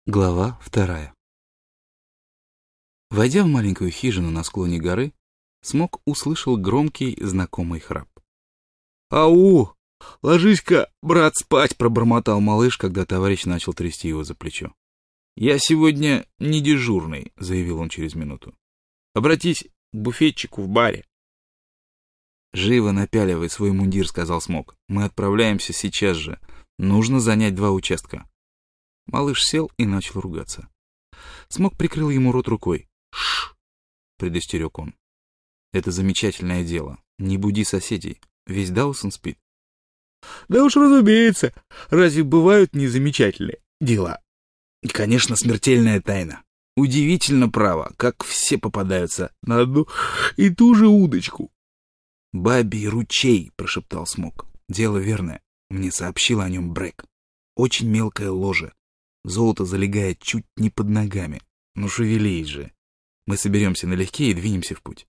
Глава 2. Войдя в маленькую хижину на склоне горы, Смок услышал громкий знакомый храп. «Ау! Ложись-ка, брат, спать!» — пробормотал малыш, когда товарищ начал трясти его за плечо. «Я сегодня не дежурный», — заявил он через минуту. «Обратись к буфетчику в баре». «Живо напяливай свой мундир», — сказал Смок. «Мы отправляемся сейчас же. Нужно занять 2 участка». Малыш сел и начал ругаться. Смок прикрыл ему рот рукой. «Шш!» — предостерег он. «Это замечательное дело. Не буди соседей. Весь Даусон спит». «Да уж разумеется. Разве бывают незамечательные дела?» И, конечно, смертельная тайна. Удивительно, право, как все попадаются на одну и ту же удочку. «Бабий ручей», — прошептал Смок. «Дело верное. Мне сообщил о нем Брэк. Очень мелкое ложе. Золото залегает чуть не под ногами. Ну шевелись же. Мы соберемся налегке и двинемся в путь».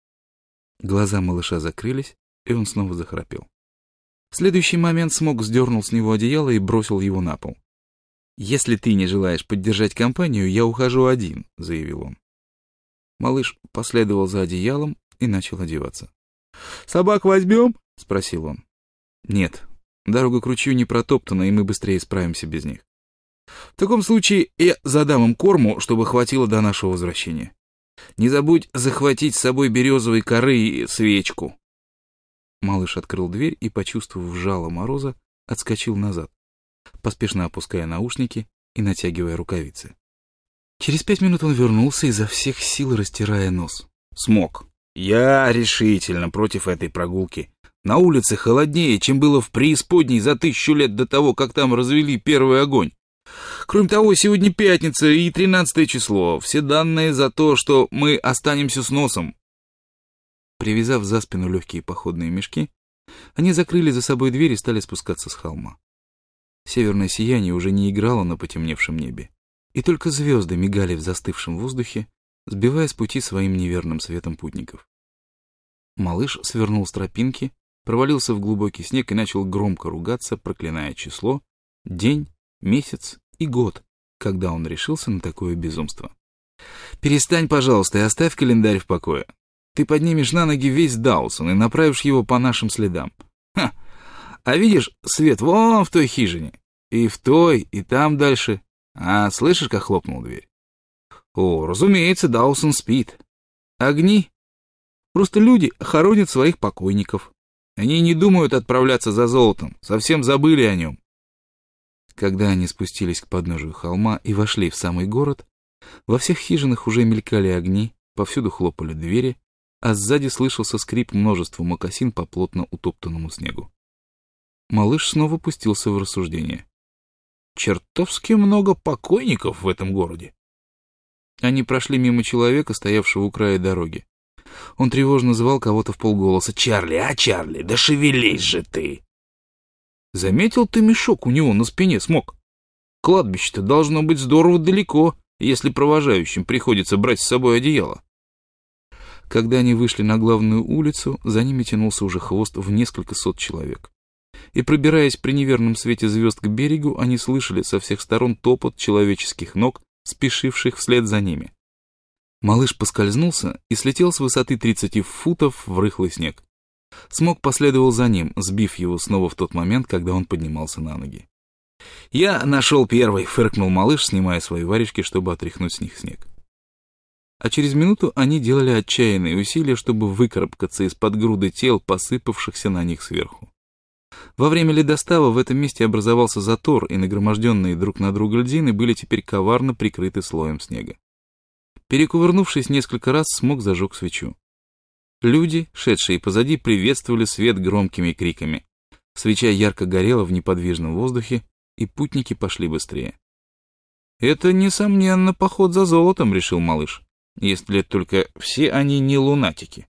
Глаза малыша закрылись, и он снова захрапел. В следующий момент Смок сдернул с него одеяло и бросил его на пол. «Если ты не желаешь поддержать компанию, я ухожу один», — заявил он. Малыш последовал за одеялом и начал одеваться. «Собак возьмем?» — спросил он. «Нет, дорога к ручью не протоптана, и мы быстрее справимся без них. В таком случае я задам им корму, чтобы хватило до нашего возвращения. Не забудь захватить с собой березовой коры и свечку». Малыш открыл дверь и, почувствовав жало мороза, отскочил назад, поспешно опуская наушники и натягивая рукавицы. Через 5 минут он вернулся, изо всех сил растирая нос. «Смок, я решительно против этой прогулки. На улице холоднее, чем было в преисподней за 1000 лет до того, как там развели первый огонь. Кроме того, сегодня пятница и 13 число. Все данные за то, что мы останемся с носом». Привязав за спину легкие походные мешки, они закрыли за собой дверь и стали спускаться с холма. Северное сияние уже не играло на потемневшем небе, и только звезды мигали в застывшем воздухе, сбивая с пути своим неверным светом путников. Малыш свернул с тропинки, провалился в глубокий снег и начал громко ругаться, проклиная число, день, месяц и год, когда он решился на такое безумство. «Перестань, пожалуйста, и оставь календарь в покое. Ты поднимешь на ноги весь Даусон и направишь его по нашим следам. Ха! А видишь свет вон в той хижине? И в той, и там дальше. А слышишь, как хлопнула дверь? О, разумеется, Даусон спит. Огни? Просто люди хоронят своих покойников. Они не думают отправляться за золотом, совсем забыли о нем». Когда они спустились к подножию холма и вошли в самый город, во всех хижинах уже мелькали огни, повсюду хлопали двери, а сзади слышался скрип множества мокасин по плотно утоптанному снегу. Малыш снова пустился в рассуждение. «Чертовски много покойников в этом городе». Они прошли мимо человека, стоявшего у края дороги. Он тревожно звал кого-то вполголоса. «Чарли, Чарли, да шевелись же ты!» «Заметил ты мешок у него на спине, Смок? Кладбище-то должно быть здорово далеко, если провожающим приходится брать с собой одеяло». Когда они вышли на главную улицу, за ними тянулся уже хвост в несколько сот человек. И, пробираясь при неверном свете звезд к берегу, они слышали со всех сторон топот человеческих ног, спешивших вслед за ними. Малыш поскользнулся и слетел с высоты 30 футов в рыхлый снег. Смок последовал за ним, сбив его снова в тот момент, когда он поднимался на ноги. «Я нашел первый», — фыркнул малыш, снимая свои варежки, чтобы отряхнуть с них снег. А через минуту они делали отчаянные усилия, чтобы выкарабкаться из-под груды тел, посыпавшихся на них сверху. Во время ледостава в этом месте образовался затор, и нагроможденные друг на друга льдины были теперь коварно прикрыты слоем снега. Перекувырнувшись несколько раз, Смок зажег свечу. Люди, шедшие позади, приветствовали свет громкими криками. Свеча ярко горела в неподвижном воздухе, и путники пошли быстрее. «Это, несомненно, поход за золотом», — решил малыш, «если только все они не лунатики».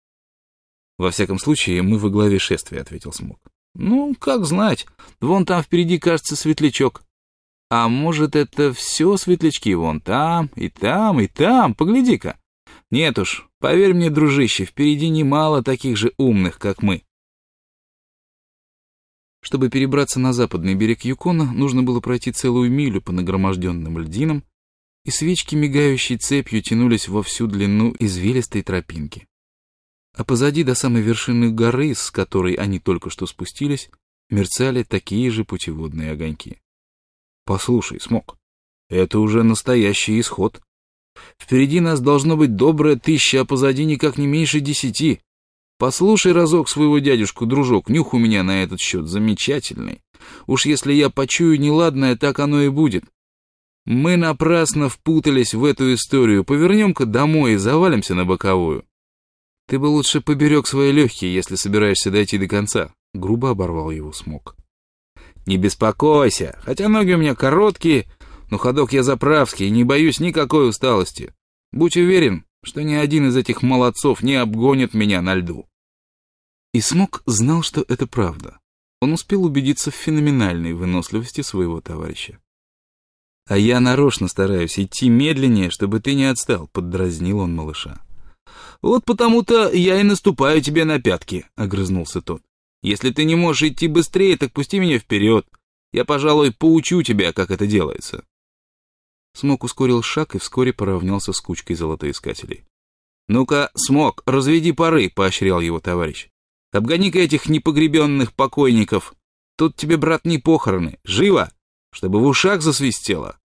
«Во всяком случае, мы во главе шествия», — ответил Смок. «Ну, как знать, вон там впереди, кажется, светлячок. А может, это все светлячки вон там, и там, и там, погляди-ка. Нет уж, поверь мне, дружище, впереди немало таких же умных, как мы». Чтобы перебраться на западный берег Юкона, нужно было пройти целую милю по нагроможденным льдинам, и свечки, мигающей цепью, тянулись во всю длину извилистой тропинки. А позади, до самой вершины горы, с которой они только что спустились, мерцали такие же путеводные огоньки. «Послушай, Смок, это уже настоящий исход. Впереди нас должно быть добрая 1000, а позади никак не меньше 10. Послушай разок своего дядюшку, дружок, нюх у меня на этот счет замечательный. Уж если я почую неладное, так оно и будет. Мы напрасно впутались в эту историю. Повернем-ка домой и завалимся на боковую. Ты бы лучше поберег свои легкие, если собираешься дойти до конца», — грубо оборвал его Смок. «Не беспокойся, хотя ноги у меня короткие, но ходок я заправский и не боюсь никакой усталости. Будь уверен, что ни один из этих молодцов не обгонит меня на льду». И Смок знал, что это правда. Он успел убедиться в феноменальной выносливости своего товарища. «А я нарочно стараюсь идти медленнее, чтобы ты не отстал», — поддразнил он малыша. «Вот потому-то я и наступаю тебе на пятки», — огрызнулся тот. «Если ты не можешь идти быстрее, так пусти меня вперед. Я, пожалуй, поучу тебя, как это делается». Смок ускорил шаг и вскоре поравнялся с кучкой золотоискателей. «Ну-ка, Смок, разведи пары», — поощрял его товарищ. «Обгони-ка этих непогребенных покойников. Тут тебе, брат, не похороны. Живо, чтобы в ушах засвистело».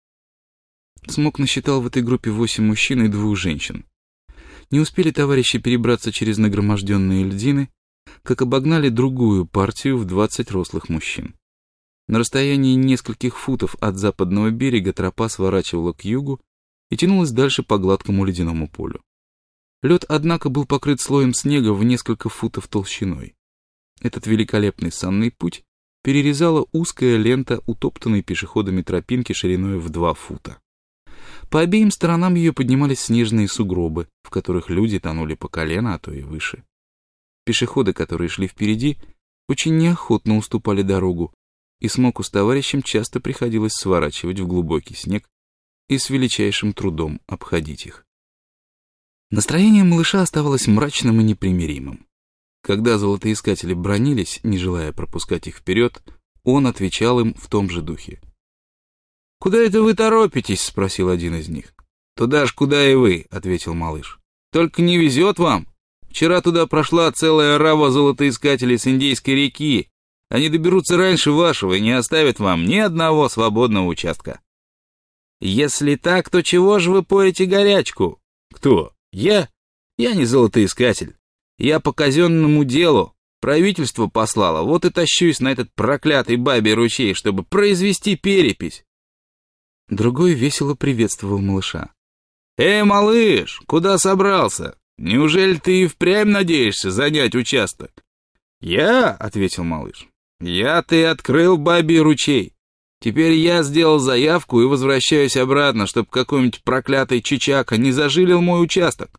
Смок насчитал в этой группе 8 мужчин и 2 женщин. Не успели товарищи перебраться через нагроможденные льдины, как обогнали другую партию в 20 рослых мужчин. На расстоянии нескольких футов от западного берега тропа сворачивала к югу и тянулась дальше по гладкому ледяному полю. Лед, однако, был покрыт слоем снега в несколько футов толщиной. Этот великолепный санный путь перерезала узкая лента утоптанной пешеходами тропинки шириной в 2 фута. По обеим сторонам ее поднимались снежные сугробы, в которых люди тонули по колено, а то и выше. Пешеходы, которые шли впереди, очень неохотно уступали дорогу, и Смоку с товарищем часто приходилось сворачивать в глубокий снег и с величайшим трудом обходить их. Настроение малыша оставалось мрачным и непримиримым. Когда золотоискатели бранились, не желая пропускать их вперед, он отвечал им в том же духе. «Куда это вы торопитесь?» — спросил один из них. «Туда ж, куда и вы», — ответил малыш. «Только не везет вам. Вчера туда прошла целая орава золотоискателей с Индейской реки. Они доберутся раньше вашего и не оставят вам ни одного свободного участка». «Если так, то чего же вы поете горячку?» «Кто? Я? Я не золотоискатель. Я по казенному делу. Правительство послало, вот и тащусь на этот проклятый бабий ручей, чтобы произвести перепись». Другой весело приветствовал малыша. «Малыш, куда собрался? Неужели ты и впрямь надеешься занять участок?» «Я?» — ответил малыш. «Я-то и открыл бабий ручей. Теперь я сделал заявку и возвращаюсь обратно, чтобы какой-нибудь проклятый чичака не зажилил мой участок».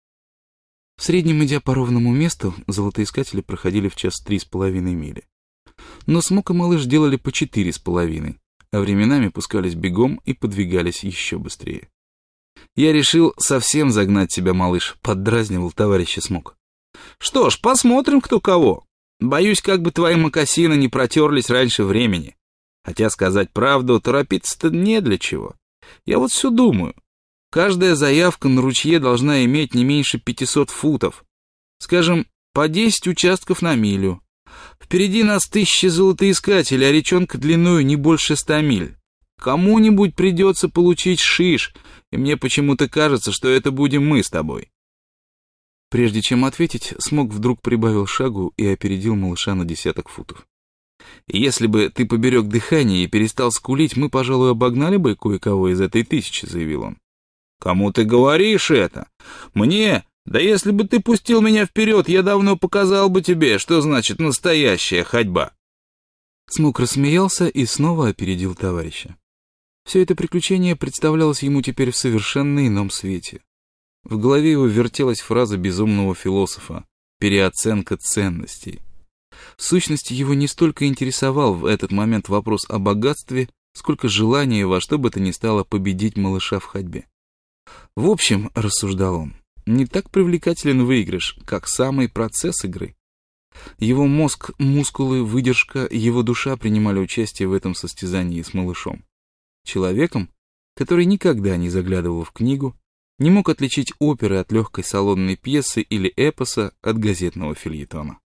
В среднем, идя по ровному месту, золотоискатели проходили в час 3,5 мили. Но Смок и малыш делали по 4,5, а временами пускались бегом и подвигались еще быстрее. «Я решил совсем загнать тебя, малыш», — поддразнивал товарища Смок. «Что ж, посмотрим, кто кого. Боюсь, как бы твои мокасины не протерлись раньше времени. Хотя, сказать правду, торопиться-то не для чего. Я вот все думаю. Каждая заявка на ручье должна иметь не меньше 500 футов. Скажем, по 10 участков на милю. Впереди нас 1000 золотоискателей, а речонка длиною не больше 100 миль. Кому-нибудь придется получить шиш, и мне почему-то кажется, что это будем мы с тобой». Прежде чем ответить, Смок вдруг прибавил шагу и опередил малыша на 10 футов. «Если бы ты поберег дыхание и перестал скулить, мы, пожалуй, обогнали бы кое-кого из этой 1000», — заявил он. «Кому ты говоришь это? Мне? Да если бы ты пустил меня вперед, я давно показал бы тебе, что значит настоящая ходьба». Смок рассмеялся и снова опередил товарища. Все это приключение представлялось ему теперь в совершенно ином свете. В голове его вертелась фраза безумного философа «переоценка ценностей». В сущности, его не столько интересовал в этот момент вопрос о богатстве, сколько желание во что бы то ни стало победить малыша в ходьбе. В общем, рассуждал он, не так привлекателен выигрыш, как самый процесс игры. Его мозг, мускулы, выдержка, его душа принимали участие в этом состязании с малышом. Человеком, который никогда не заглядывал в книгу, не мог отличить оперы от легкой салонной пьесы или эпоса от газетного фельетона.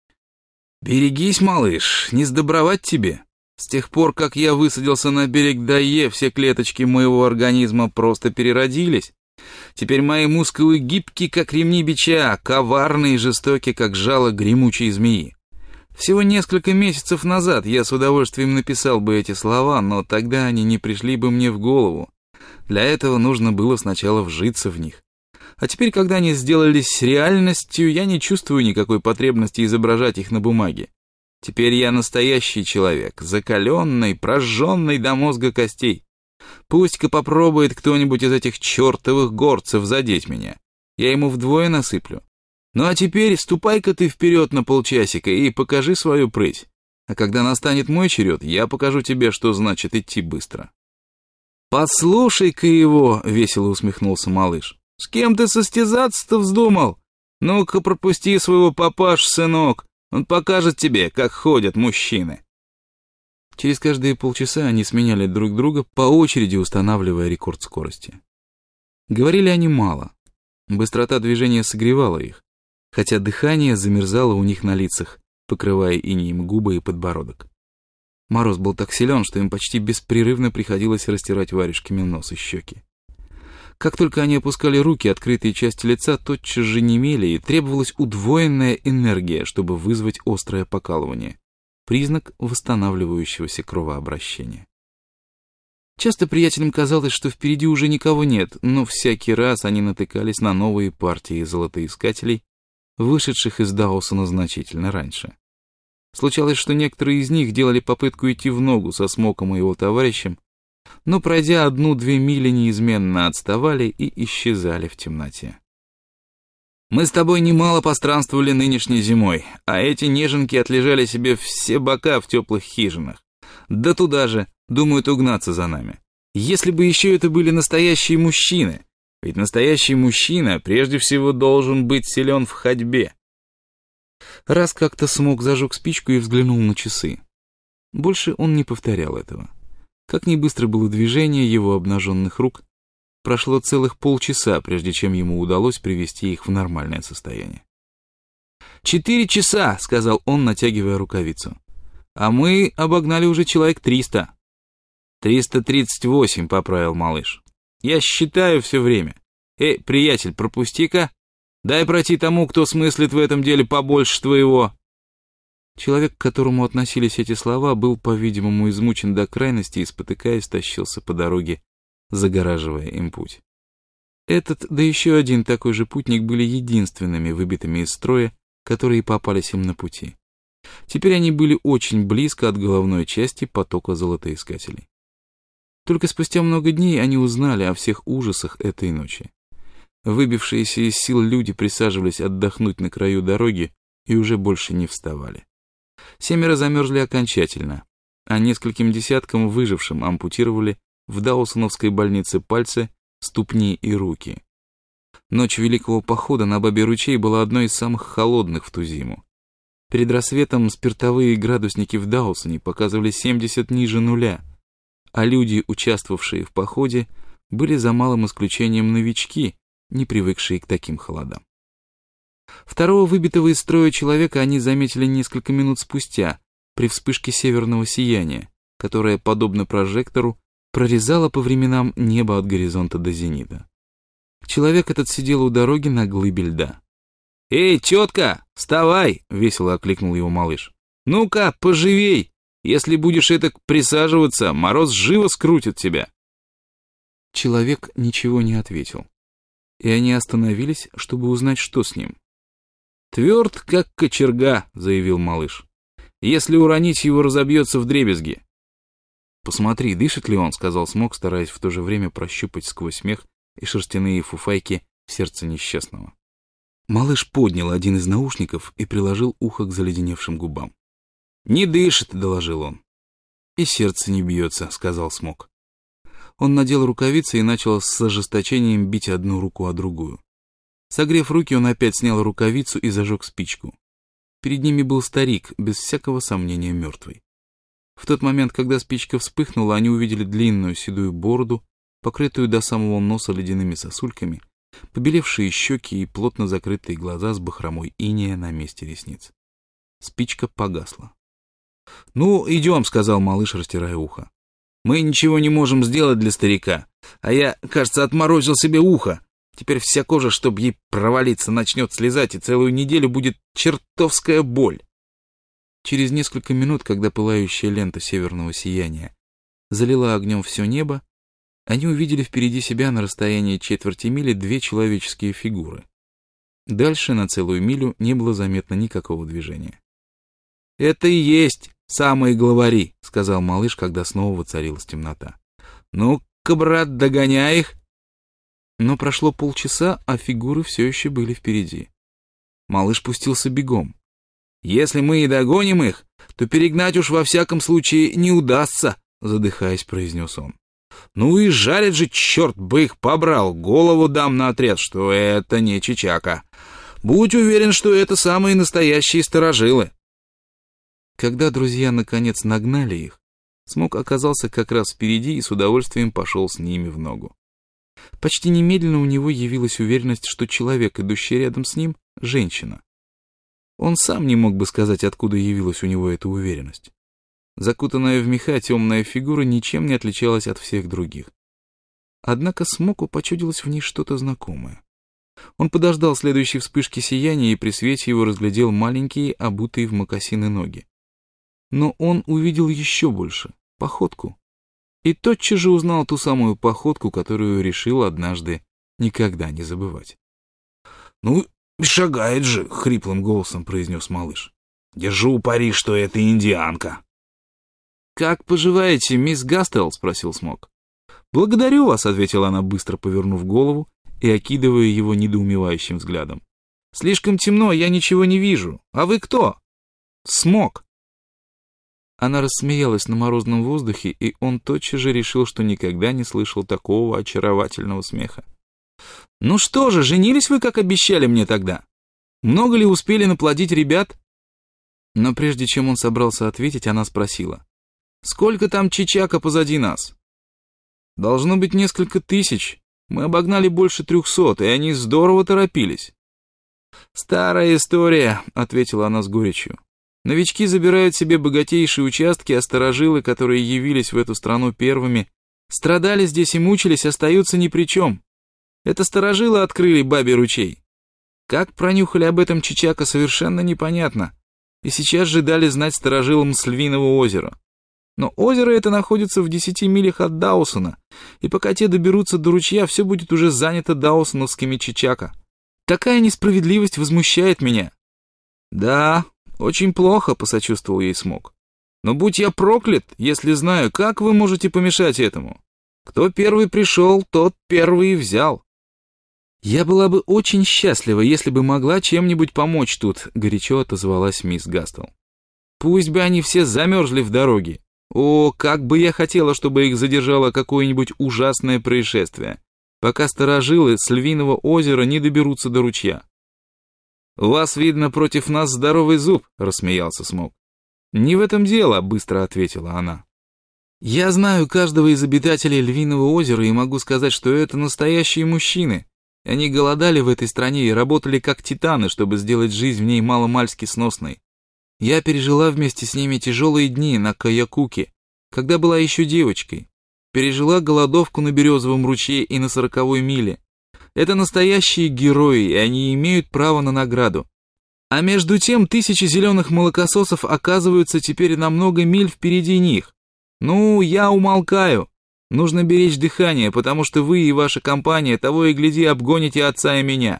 «Берегись, малыш, не сдобровать тебе. С тех пор, как я высадился на берег Дае, все клеточки моего организма просто переродились. Теперь мои мускулы гибки, как ремни бича, коварны и жестоки, как жало гремучей змеи. Всего несколько месяцев назад я с удовольствием написал бы эти слова, но тогда они не пришли бы мне в голову. Для этого нужно было сначала вжиться в них. А теперь, когда они сделались реальностью, я не чувствую никакой потребности изображать их на бумаге. Теперь я настоящий человек, закаленный, прожженный до мозга костей. Пусть-ка попробует кто-нибудь из этих чертовых горцев задеть меня. Я ему вдвое насыплю. Ну а теперь ступай-ка ты вперед на полчасика и покажи свою прыть. А когда настанет мой черед, я покажу тебе, что значит идти быстро». «Послушай-ка его», — весело усмехнулся малыш. «С кем ты состязаться-то вздумал? Ну-ка пропусти своего папашу, сынок. Он покажет тебе, как ходят мужчины». Через каждые полчаса они сменяли друг друга, по очереди устанавливая рекорд скорости. Говорили они мало. Быстрота движения согревала их, хотя дыхание замерзало у них на лицах, покрывая инеем губы и подбородок. Мороз был так силен, что им почти беспрерывно приходилось растирать варежками нос и щеки. Как только они опускали руки, открытые части лица тотчас же немели, и требовалась удвоенная энергия, чтобы вызвать острое покалывание. Признак восстанавливающегося кровообращения. Часто приятелям казалось, что впереди уже никого нет, но всякий раз они натыкались на новые партии золотоискателей, вышедших из Даусона значительно раньше. Случалось, что некоторые из них делали попытку идти в ногу со Смоком и его товарищем, но, пройдя 1-2 мили, неизменно отставали и исчезали в темноте. «Мы с тобой немало постранствовали нынешней зимой, а эти неженки отлежали себе все бока в теплых хижинах. Да туда же думают угнаться за нами. Если бы еще это были настоящие мужчины, ведь настоящий мужчина прежде всего должен быть силен в ходьбе». Раз как-то Смок зажег спичку и взглянул на часы. Больше он не повторял этого. Как ни быстро было движение его обнаженных рук, прошло целых полчаса, прежде чем ему удалось привести их в нормальное состояние. 4 часа, сказал он, натягивая рукавицу. А мы обогнали уже человек 300. 338, поправил малыш. Я считаю все время. Приятель, пропусти-ка. Дай пройти тому, кто смыслит в этом деле побольше твоего. Человек, к которому относились эти слова, был, по-видимому, измучен до крайности и, спотыкаясь, тащился по дороге, загораживая им путь. Этот, да еще один такой же путник были единственными выбитыми из строя, которые попались им на пути. Теперь они были очень близко от головной части потока золотоискателей. Только спустя много дней они узнали о всех ужасах этой ночи. Выбившиеся из сил люди присаживались отдохнуть на краю дороги и уже больше не вставали. 7 замерзли окончательно, а нескольким десяткам выжившим ампутировали в Даусоновской больнице пальцы, ступни и руки. Ночь Великого Похода на Бабий ручей была одной из самых холодных в ту зиму. Перед рассветом спиртовые градусники в Даусоне показывали 70 ниже нуля, а люди, участвовавшие в походе, были за малым исключением новички, не привыкшие к таким холодам. Второго выбитого из строя человека они заметили несколько минут спустя, при вспышке северного сияния, которое, подобно прожектору, прорезало по временам небо от горизонта до зенита. Человек этот сидел у дороги на глыбе льда. «Эй, тетка, вставай!» — весело окликнул его малыш. «Ну-ка, поживей! Если будешь этак присаживаться, мороз живо скрутит тебя!» Человек ничего не ответил, и они остановились, чтобы узнать, что с ним. «Тверд, как кочерга», — заявил малыш. «Если уронить его, разобьется вдребезги». «Посмотри, дышит ли он», — сказал Смок, стараясь в то же время прощупать сквозь смех и шерстяные фуфайки сердце несчастного. Малыш поднял один из наушников и приложил ухо к заледеневшим губам. «Не дышит», — доложил он. «И сердце не бьется», — сказал Смок. Он надел рукавицы и начал с ожесточением бить одну руку о другую. Согрев руки, он опять снял рукавицу и зажег спичку. Перед ними был старик, без всякого сомнения мертвый. В тот момент, когда спичка вспыхнула, они увидели длинную седую бороду, покрытую до самого носа ледяными сосульками, побелевшие щеки и плотно закрытые глаза с бахромой инея на месте ресниц. Спичка погасла. «Ну, идем», — сказал малыш, растирая ухо. «Мы ничего не можем сделать для старика, а я, кажется, отморозил себе ухо. Теперь вся кожа, чтобы ей провалиться, начнет слезать, и целую неделю будет чертовская боль». Через несколько минут, когда пылающая лента северного сияния залила огнем все небо, они увидели впереди себя на расстоянии четверти мили 2 человеческие фигуры. Дальше на целую милю не было заметно никакого движения. «Это и есть самые главари», — сказал малыш, когда снова воцарилась темнота. «Ну-ка, брат, догоняй их!» Но прошло полчаса, а фигуры все еще были впереди. Малыш пустился бегом. «Если мы и догоним их, то перегнать уж во всяком случае не удастся», — задыхаясь, произнес он. «Ну и жарят же, черт бы их побрал, голову дам наотрез, что это не чичака. Будь уверен, что это самые настоящие старожилы». Когда друзья наконец нагнали их, Смок оказался как раз впереди и с удовольствием пошел с ними в ногу. Почти немедленно у него явилась уверенность, что человек, идущий рядом с ним, — женщина. Он сам не мог бы сказать, откуда явилась у него эта уверенность. Закутанная в меха темная фигура ничем не отличалась от всех других. Однако Смоку почудилось в ней что-то знакомое. Он подождал следующей вспышки сияния и при свете его разглядел маленькие, обутые в мокасины ноги. Но он увидел еще больше — походку. И тотчас же узнал ту самую походку, которую решил однажды никогда не забывать. «Ну, шагает же», — хриплым голосом произнес малыш. «Держу пари, что это индианка». «Как поживаете, мисс Гастелл?» — спросил Смок. «Благодарю вас», — ответила она, быстро повернув голову и окидывая его недоумевающим взглядом. «Слишком темно, я ничего не вижу. А вы кто?» «Смок». Она рассмеялась на морозном воздухе, и он тотчас же решил, что никогда не слышал такого очаровательного смеха. «Ну что же, женились вы, как обещали мне тогда? Много ли успели наплодить ребят?» Но прежде чем он собрался ответить, она спросила: «Сколько там чичака позади нас?» «Должно быть несколько тысяч. Мы обогнали больше 300, и они здорово торопились». «Старая история», — ответила она с горечью. «Новички забирают себе богатейшие участки, а старожилы, которые явились в эту страну первыми, страдали здесь и мучились, остаются ни при чем. Это старожилы открыли бабий ручей. Как пронюхали об этом чичака, совершенно непонятно, и сейчас же дали знать старожилам с Львиного озера. Но озеро это находится в 10 милях от Даусона, и пока те доберутся до ручья, все будет уже занято даусоновскими чичака. Такая несправедливость возмущает меня». «Да, очень плохо», — посочувствовал ей Смок. «Но будь я проклят, если знаю, как вы можете помешать этому. Кто первый пришел, тот первый и взял». «Я была бы очень счастлива, если бы могла чем-нибудь помочь тут», — горячо отозвалась мисс Гастелл. «Пусть бы они все замерзли в дороге. О, как бы я хотела, чтобы их задержало какое-нибудь ужасное происшествие, пока старожилы с Львиного озера не доберутся до ручья». «У вас, видно, против нас здоровый зуб», — рассмеялся Смок. «Не в этом дело», — быстро ответила она. «Я знаю каждого из обитателей Львиного озера и могу сказать, что это настоящие мужчины. Они голодали в этой стране и работали как титаны, чтобы сделать жизнь в ней маломальски сносной. Я пережила вместе с ними тяжелые дни на Каякуке, когда была еще девочкой. Пережила голодовку на Березовом ручье и на 40-й миле. Это настоящие герои, и они имеют право на награду. А между тем тысячи зеленых молокососов оказываются теперь на много миль впереди них. Ну, я умолкаю. Нужно беречь дыхание, потому что вы и ваша компания того и гляди обгоните отца и меня».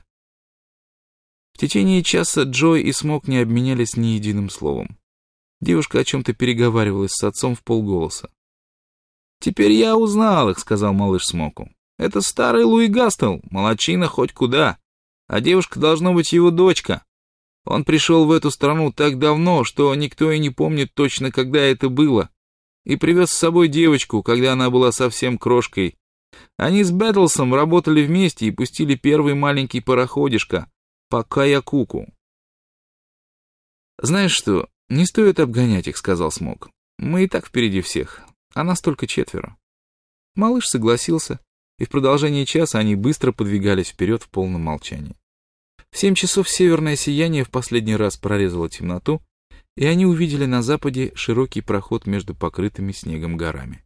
В течение часа Джой и Смок не обменялись ни единым словом. Девушка о чем-то переговаривалась с отцом вполголоса. «Теперь я узнал их», — сказал малыш Смоку. «Это старый Луи Гастелл, молодчина хоть куда, а девушка должна быть его дочка. Он пришел в эту страну так давно, что никто и не помнит точно, когда это было, и привез с собой девочку, когда она была совсем крошкой. Они с Бэтлсом работали вместе и пустили первый маленький пароходишко по Каякуку. Знаешь что, не стоит обгонять их, сказал Смок. Мы и так впереди всех, а нас только 4. Малыш согласился, и в продолжении часа они быстро подвигались вперед в полном молчании. В 7 часов северное сияние в последний раз прорезало темноту, и они увидели на западе широкий проход между покрытыми снегом горами.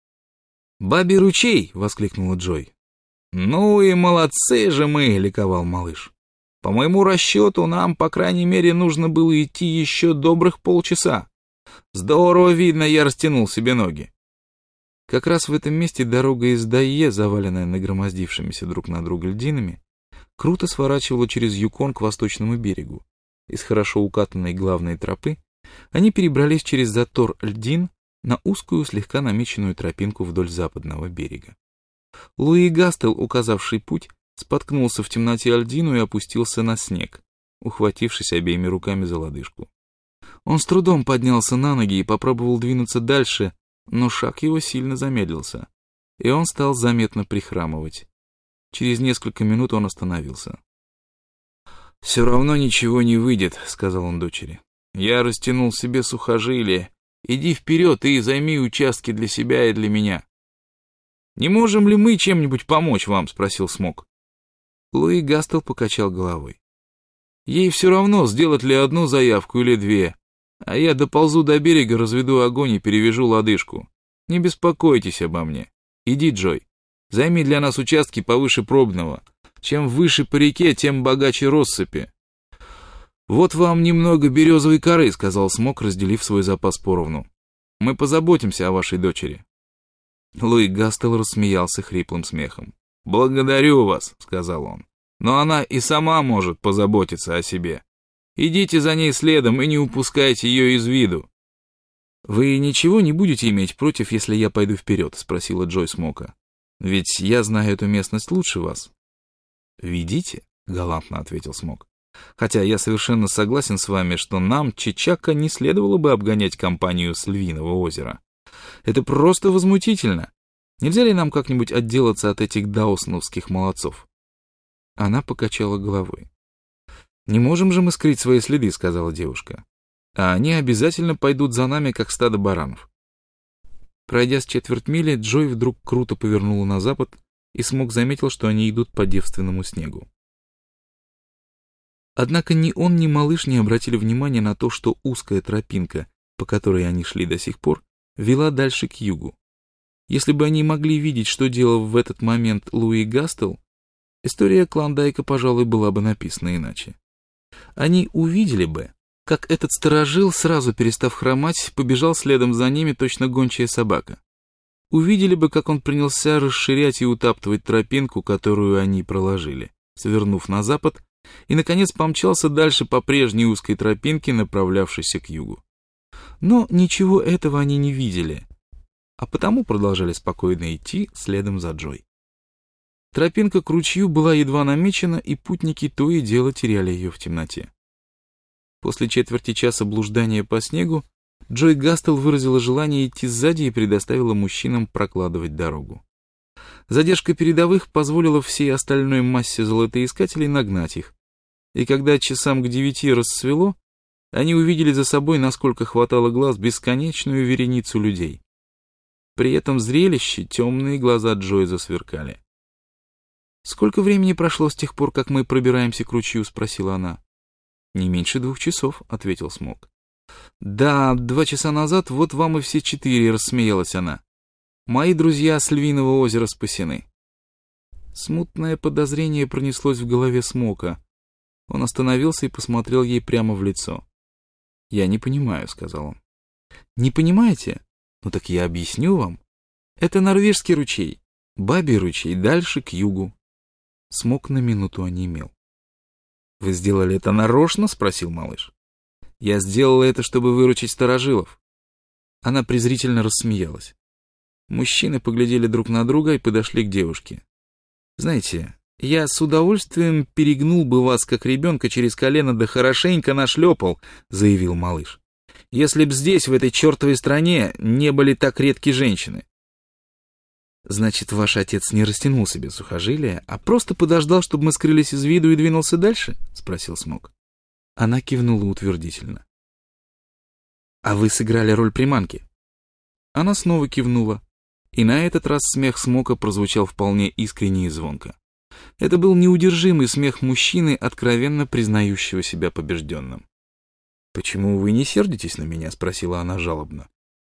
«Бабий ручей!» — воскликнула Джой. «Ну и молодцы же мы!» — ликовал малыш. «По моему расчету, нам, по крайней мере, нужно было идти еще добрых полчаса. Здорово видно, я растянул себе ноги». Как раз в этом месте дорога из Дайе, заваленная нагромоздившимися друг на друга льдинами, круто сворачивала через Юкон к восточному берегу. Из хорошо укатанной главной тропы они перебрались через затор льдин на узкую, слегка намеченную тропинку вдоль западного берега. Луи Гастел, указавший путь, споткнулся в темноте о льдину и опустился на снег, ухватившись обеими руками за лодыжку. Он с трудом поднялся на ноги и попробовал двинуться дальше, но шаг его сильно замедлился, и он стал заметно прихрамывать. Через несколько минут он остановился. «Все равно ничего не выйдет», — сказал он дочери. «Я растянул себе сухожилие. Иди вперед и займи участки для себя и для меня». «Не можем ли мы чем-нибудь помочь вам?» — спросил Смок. Луи Гастел покачал головой. «Ей все равно, сделать ли одну заявку или 2, а я доползу до берега, разведу огонь и перевяжу лодыжку. Не беспокойтесь обо мне. Иди, Джой, займи для нас участки повыше пробного. Чем выше по реке, тем богаче россыпи». «Вот вам немного березовой коры», — сказал Смок, разделив свой запас поровну. «Мы позаботимся о вашей дочери». Луи Гастел рассмеялся хриплым смехом. «Благодарю вас», — сказал он, — «но она и сама может позаботиться о себе. Идите за ней следом и не упускайте ее из виду». «Вы ничего не будете иметь против, если я пойду вперед?» — спросила Джой Смока. «Ведь я знаю эту местность лучше вас». «Ведите», — галантно ответил Смок. «Хотя я совершенно согласен с вами, что нам, Чичака, не следовало бы обгонять компанию с Львиного озера. Это просто возмутительно. Нельзя ли нам как-нибудь отделаться от этих даосновских молодцов?» Она покачала головой. «Не можем же мы скрыть свои следы», — сказала девушка. «А они обязательно пойдут за нами, как стадо баранов». Пройдя с 1/4 мили, Джой вдруг круто повернула на запад, и Смок заметил, что они идут по девственному снегу. Однако ни он, ни малыш не обратили внимания на то, что узкая тропинка, по которой они шли до сих пор, вела дальше к югу. Если бы они могли видеть, что делал в этот момент Луи Гастел, история Клондайка, пожалуй, была бы написана иначе. Они увидели бы, как этот сторожил, сразу перестав хромать, побежал следом за ними, точно гончая собака. Увидели бы, как он принялся расширять и утаптывать тропинку, которую они проложили, свернув на запад, и, наконец, помчался дальше по прежней узкой тропинке, направлявшейся к югу. Но ничего этого они не видели, а потому продолжали спокойно идти следом за Джой. Тропинка к ручью была едва намечена, и путники то и дело теряли ее в темноте. После 1/4 часа блуждания по снегу Джой Гастел выразила желание идти сзади и предоставила мужчинам прокладывать дорогу. Задержка передовых позволила всей остальной массе золотоискателей нагнать их, и когда часам к 9 рассвело, они увидели за собой, насколько хватало глаз, бесконечную вереницу людей. При этом зрелище темные глаза Джой засверкали. «Сколько времени прошло с тех пор, как мы пробираемся к ручью?» — спросила она. «Не меньше 2 часов», — ответил Смок. «Да, 2 часа назад, вот вам и все 4, — рассмеялась она. Мои друзья с Львиного озера спасены». Смутное подозрение пронеслось в голове Смока. Он остановился и посмотрел ей прямо в лицо. «Я не понимаю», — сказал он. «Не понимаете? Ну так я объясню вам. Это норвежский ручей, Бабий ручей, дальше к югу». Смок на минуту онемел. «Вы сделали это нарочно?» — спросил малыш. «Я сделала это, чтобы выручить старожилов». Она презрительно рассмеялась. Мужчины поглядели друг на друга и подошли к девушке. «Знаете, я с удовольствием перегнул бы вас, как ребенка, через колено, да хорошенько нашлепал», — заявил малыш. «Если б здесь, в этой чертовой стране, не были так редки женщины». «Значит, ваш отец не растянул себе сухожилия, а просто подождал, чтобы мы скрылись из виду и двинулся дальше?» — спросил Смок. Она кивнула утвердительно. А вы сыграли роль приманки?» Она снова кивнула, и на этот раз смех Смока прозвучал вполне искренне и звонко. Это был неудержимый смех мужчины, откровенно признающего себя побежденным. «Почему вы не сердитесь на меня?» — спросила она жалобно.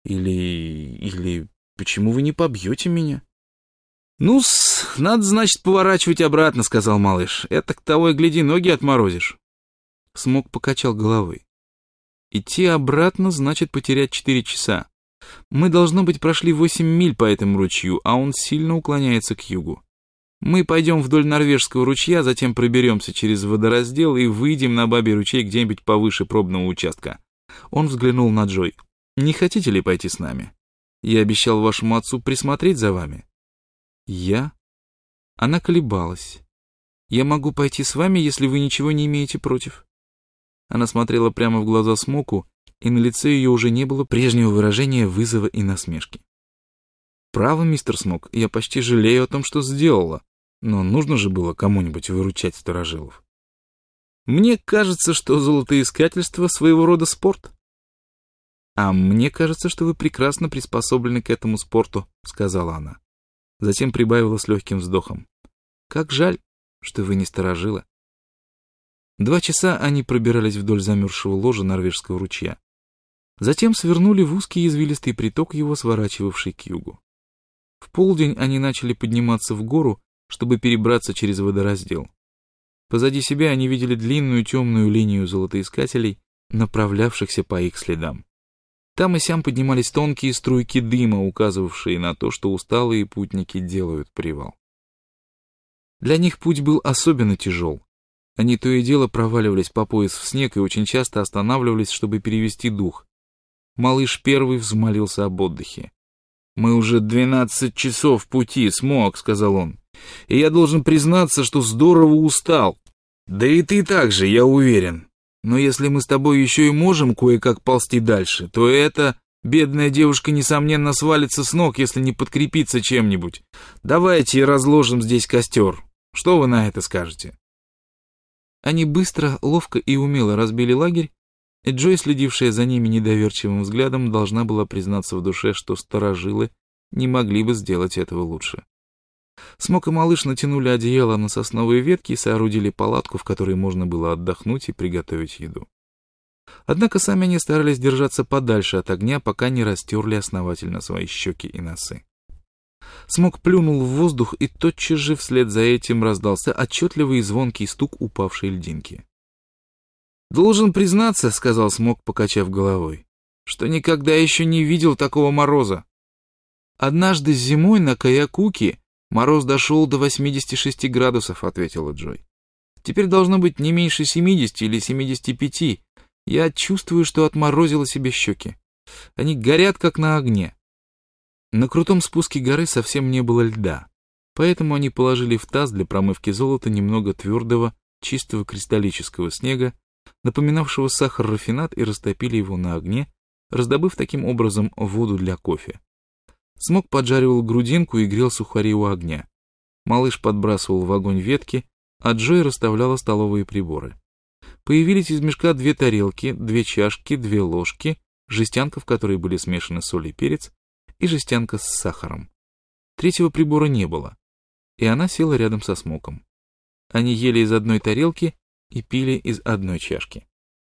Или почему вы не побьете меня?» «Ну-с, надо, значит, поворачивать обратно», — сказал малыш. «Это к того и гляди, ноги отморозишь». Смок покачал головой. «Идти обратно значит потерять 4 часа. Мы, должно быть, прошли 8 миль по этому ручью, а он сильно уклоняется к югу. Мы пойдем вдоль Норвежского ручья, затем проберемся через водораздел и выйдем на Бабий ручей где-нибудь повыше пробного участка». Он взглянул на Джой. «Не хотите ли пойти с нами? Я обещал вашему отцу присмотреть за вами». «Я?» Она колебалась. «Я могу пойти с вами, если вы ничего не имеете против». Она смотрела прямо в глаза Смоку, и на лице ее уже не было прежнего выражения вызова и насмешки. «Право, мистер Смок, я почти жалею о том, что сделала, но нужно же было кому-нибудь выручать старожилов. Мне кажется, что золотоискательство своего рода спорт». «А мне кажется, что вы прекрасно приспособлены к этому спорту», — сказала она. Затем прибавила с легким вздохом. «Как жаль, что вы не сторожила». 2 часа они пробирались вдоль замерзшего ложа Норвежского ручья. Затем свернули в узкий извилистый приток, его сворачивавший к югу. В полдень они начали подниматься в гору, чтобы перебраться через водораздел. Позади себя они видели длинную темную линию золотоискателей, направлявшихся по их следам. Там и сям поднимались тонкие струйки дыма, указывавшие на то, что усталые путники делают привал. Для них путь был особенно тяжел. Они то и дело проваливались по пояс в снег и очень часто останавливались, чтобы перевести дух. Малыш первый взмолился об отдыхе. «Мы уже 12 часов пути, Смок», — сказал он, — «и я должен признаться, что здорово устал. Да и ты также, я уверен. Но если мы с тобой еще и можем кое-как ползти дальше, то эта бедная девушка, несомненно, свалится с ног, если не подкрепится чем-нибудь. Давайте разложим здесь костер. Что вы на это скажете?» Они быстро, ловко и умело разбили лагерь, и Джой, следившая за ними недоверчивым взглядом, должна была признаться в душе, что старожилы не могли бы сделать этого лучше. Смок и малыш натянули одеяло на сосновые ветки и соорудили палатку, в которой можно было отдохнуть и приготовить еду. Однако сами они старались держаться подальше от огня, пока не растерли основательно свои щеки и носы. Смок плюнул в воздух, и тотчас же вслед за этим раздался отчетливый и звонкий стук упавшей льдинки. «Должен признаться, — сказал Смок, покачав головой, — что никогда еще не видел такого мороза. Однажды зимой на Каякуке мороз дошел до 86 градусов, — ответила Джой. Теперь должно быть не меньше 70 или 75. Я чувствую, что отморозила себе щеки. Они горят, как на огне». На крутом спуске горы совсем не было льда, поэтому они положили в таз для промывки золота немного твердого, чистого кристаллического снега, напоминавшего сахар-рафинат, и растопили его на огне, раздобыв таким образом воду для кофе. Смок поджаривал грудинку и грел сухари у огня. Малыш подбрасывал в огонь ветки, а Джой расставляла столовые приборы. Появились из мешка 2 тарелки, 2 чашки, 2 ложки, жестянка, в которой были смешаны соль и перец, и жестянка с сахаром. 3-го прибора не было, и она села рядом со Смоком. Они ели из одной тарелки и пили из одной чашки.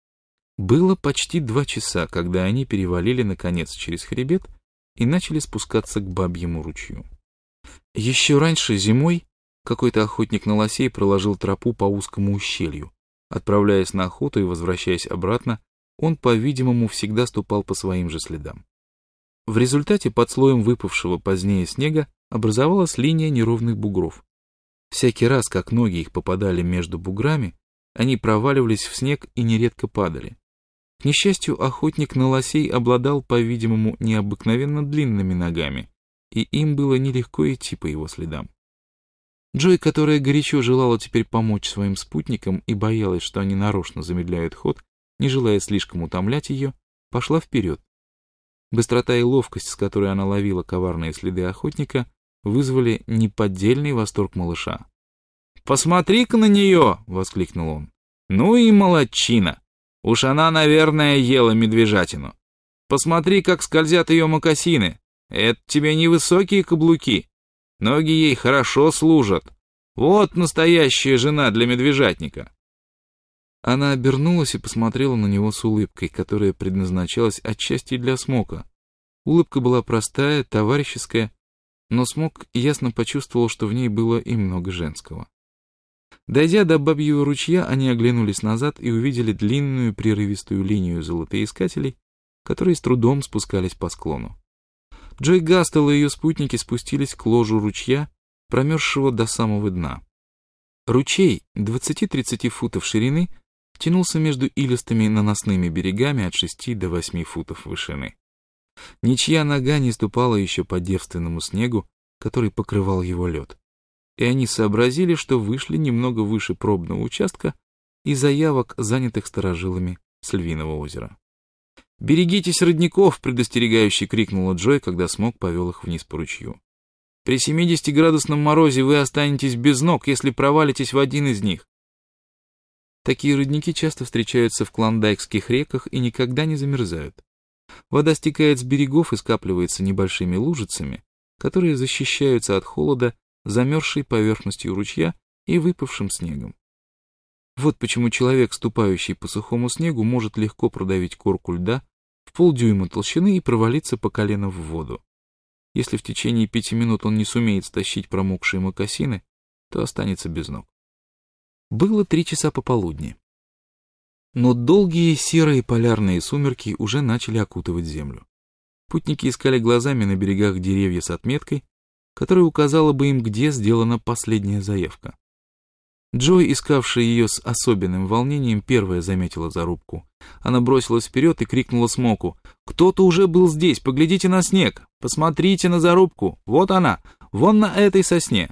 Было почти 2 часа, когда они перевалили, наконец, через хребет и начали спускаться к Бабьему ручью. Еще раньше, зимой, какой-то охотник на лосей проложил тропу по узкому ущелью. Отправляясь на охоту и возвращаясь обратно, он, по-видимому, всегда ступал по своим же следам. В результате под слоем выпавшего позднее снега образовалась линия неровных бугров. Всякий раз, как ноги их попадали между буграми, они проваливались в снег и нередко падали. К несчастью, охотник на лосей обладал, по-видимому, необыкновенно длинными ногами, и им было нелегко идти по его следам. Джой, которая горячо желала теперь помочь своим спутникам и боялась, что они нарочно замедляют ход, не желая слишком утомлять ее, пошла вперед. Быстрота и ловкость, с которой она ловила коварные следы охотника, вызвали неподдельный восторг малыша. «Посмотри-ка на нее!» — воскликнул он. «Ну и молодчина! Уж она, наверное, ела медвежатину. посмотри, как скользят ее мокасины. Это тебе не высокие каблуки. Ноги ей хорошо служат. Вот настоящая жена для медвежатника». Она обернулась и посмотрела на него с улыбкой, которая предназначалась отчасти для Смока. Улыбка была простая, товарищеская, но Смок ясно почувствовал, что в ней было и много женского. Дойдя до Бабьего ручья, они оглянулись назад и увидели длинную прерывистую линию золотоискателей, которые с трудом спускались по склону. Джой Гастел и ее спутники спустились к ложу ручья, промерзшего до самого дна. Ручей 20-30 футов ширины тянулся между илистыми наносными берегами от 6 до 8 футов вышины. Ничья нога не ступала еще по девственному снегу, который покрывал его лед. И они сообразили, что вышли немного выше пробного участка и заявок, занятых старожилами с Львиного озера. «Берегитесь родников!» — предостерегающе крикнула Джой, когда Смок повел их вниз по ручью. «При 70-градусном морозе вы останетесь без ног, если провалитесь в один из них». Такие родники часто встречаются в клондайкских реках и никогда не замерзают. Вода стекает с берегов и скапливается небольшими лужицами, которые защищаются от холода замерзшей поверхностью ручья и выпавшим снегом. Вот почему человек, ступающий по сухому снегу, может легко продавить корку льда в полдюйма толщины и провалиться по колено в воду. Если в течение 5 минут он не сумеет стащить промокшие мокасины, то останется без ног. Было 3 часа пополудни. Но долгие серые полярные сумерки уже начали окутывать землю. Путники искали глазами на берегах деревья с отметкой, которая указала бы им, где сделана последняя заявка. Джой, искавшая ее с особенным волнением, первая заметила зарубку. Она бросилась вперед и крикнула Смоку: «Кто-то уже был здесь, поглядите на снег, посмотрите на зарубку, вот она, вон на этой сосне».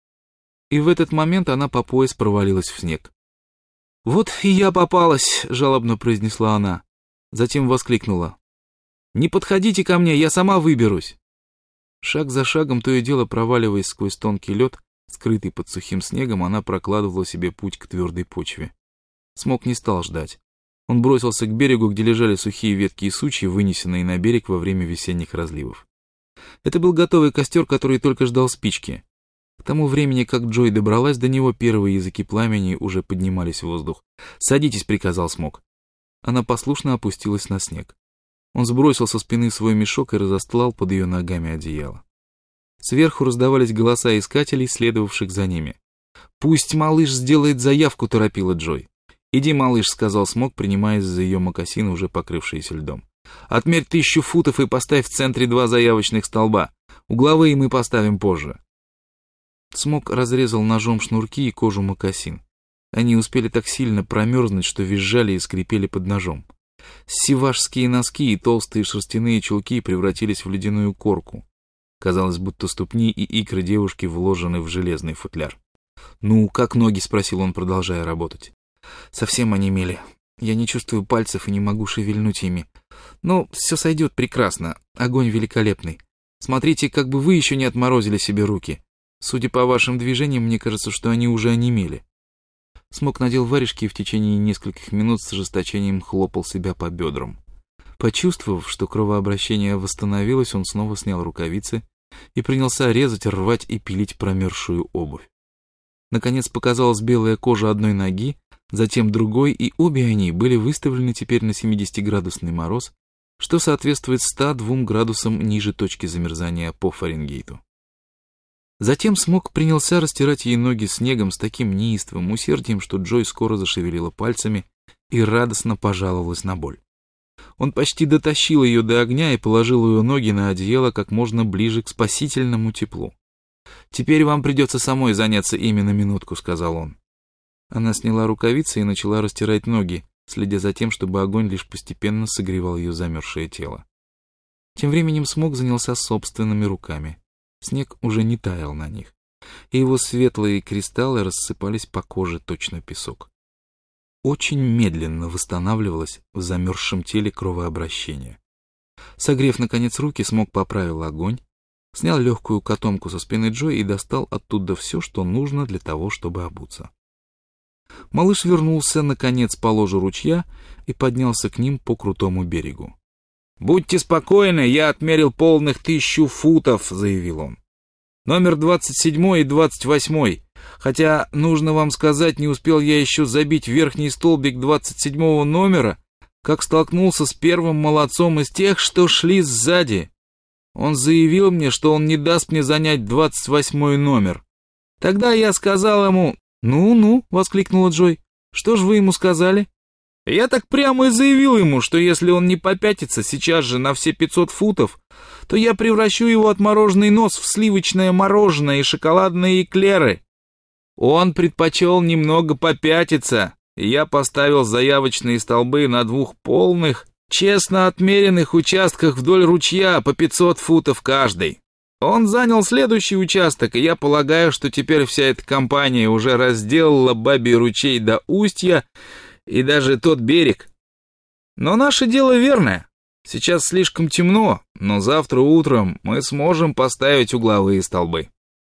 И в этот момент она по пояс провалилась в снег. «Вот и я попалась», — жалобно произнесла она. Затем воскликнула: «Не подходите ко мне, я сама выберусь». Шаг за шагом, то и дело проваливаясь сквозь тонкий лед, скрытый под сухим снегом, она прокладывала себе путь к твердой почве. Смок не стал ждать. Он бросился к берегу, где лежали сухие ветки и сучья, вынесенные на берег во время весенних разливов. Это был готовый костер, который только ждал спички. К тому времени, как Джой добралась до него, первые языки пламени уже поднимались в воздух. «Садитесь», — приказал Смок. Она послушно опустилась на снег. Он сбросил со спины свой мешок и разостлал под ее ногами одеяло. Сверху раздавались голоса искателей, следовавших за ними. «Пусть малыш сделает заявку», — торопила Джой. «Иди, малыш», — сказал Смок, принимаясь за ее мокасины, уже покрывшиеся льдом. «Отмерь 1000 футов и поставь в центре 2 заявочных столба. Угловые мы поставим позже». Смок разрезал ножом шнурки и кожу мокасин. Они успели так сильно промерзнуть, что визжали и скрипели под ножом. Сивашские носки и толстые шерстяные чулки превратились в ледяную корку. Казалось, будто ступни и икры девушки вложены в железный футляр. «Ну, как ноги?» — спросил он, продолжая работать. «Совсем онемели. Я не чувствую пальцев и не могу шевельнуть ими. Но все сойдет прекрасно. Огонь великолепный. Смотрите, как бы вы еще не отморозили себе руки. Судя по вашим движениям, мне кажется, что они уже онемели». Смок надел варежки и в течение нескольких минут с ожесточением хлопал себя по бедрам. Почувствовав, что кровообращение восстановилось, он снова снял рукавицы и принялся резать, рвать и пилить промерзшую обувь. Наконец показалась белая кожа одной ноги, затем другой, и обе они были выставлены теперь на 70-градусный мороз, что соответствует 102 градусам ниже точки замерзания по Фаренгейту. Затем Смок принялся растирать ей ноги снегом с таким неистовым усердием, что Джой скоро зашевелила пальцами и радостно пожаловалась на боль. Он почти дотащил ее до огня и положил ее ноги на одеяло как можно ближе к спасительному теплу. «Теперь вам придется самой заняться ими на минутку», — сказал он. Она сняла рукавицы и начала растирать ноги, следя за тем, чтобы огонь лишь постепенно согревал ее замерзшее тело. Тем временем Смок занялся собственными руками. Снег уже не таял на них, и его светлые кристаллы рассыпались по коже точно песок. Очень медленно восстанавливалось в замерзшем теле кровообращение. Согрев, наконец, руки, Смок поправил огонь, снял легкую котомку со спины Джой и достал оттуда все, что нужно для того, чтобы обуться. Малыш вернулся, наконец, по ложу ручья и поднялся к ним по крутому берегу. «Будьте спокойны, я отмерил полных 1000 футов», — заявил он. «Номер 27 и 28. Хотя, нужно вам сказать, не успел я еще забить верхний столбик 27 номера, как столкнулся с первым молодцом из тех, что шли сзади. Он заявил мне, что он не даст мне занять 28 номер. Тогда я сказал ему...» «Ну-ну», — воскликнула Джой, — «что ж вы ему сказали?» «Я так прямо и заявил ему, что если он не попятится сейчас же на все 500 футов, то я превращу его отмороженный нос в сливочное мороженое и шоколадные эклеры. Он предпочел немного попятиться, и я поставил заявочные столбы на 2 полных, честно отмеренных участках вдоль ручья по 500 футов каждый. Он занял следующий участок, и я полагаю, что теперь вся эта компания уже разделала Бабий ручей до устья и даже тот берег. Но наше дело верное. Сейчас слишком темно, но завтра утром мы сможем поставить угловые столбы».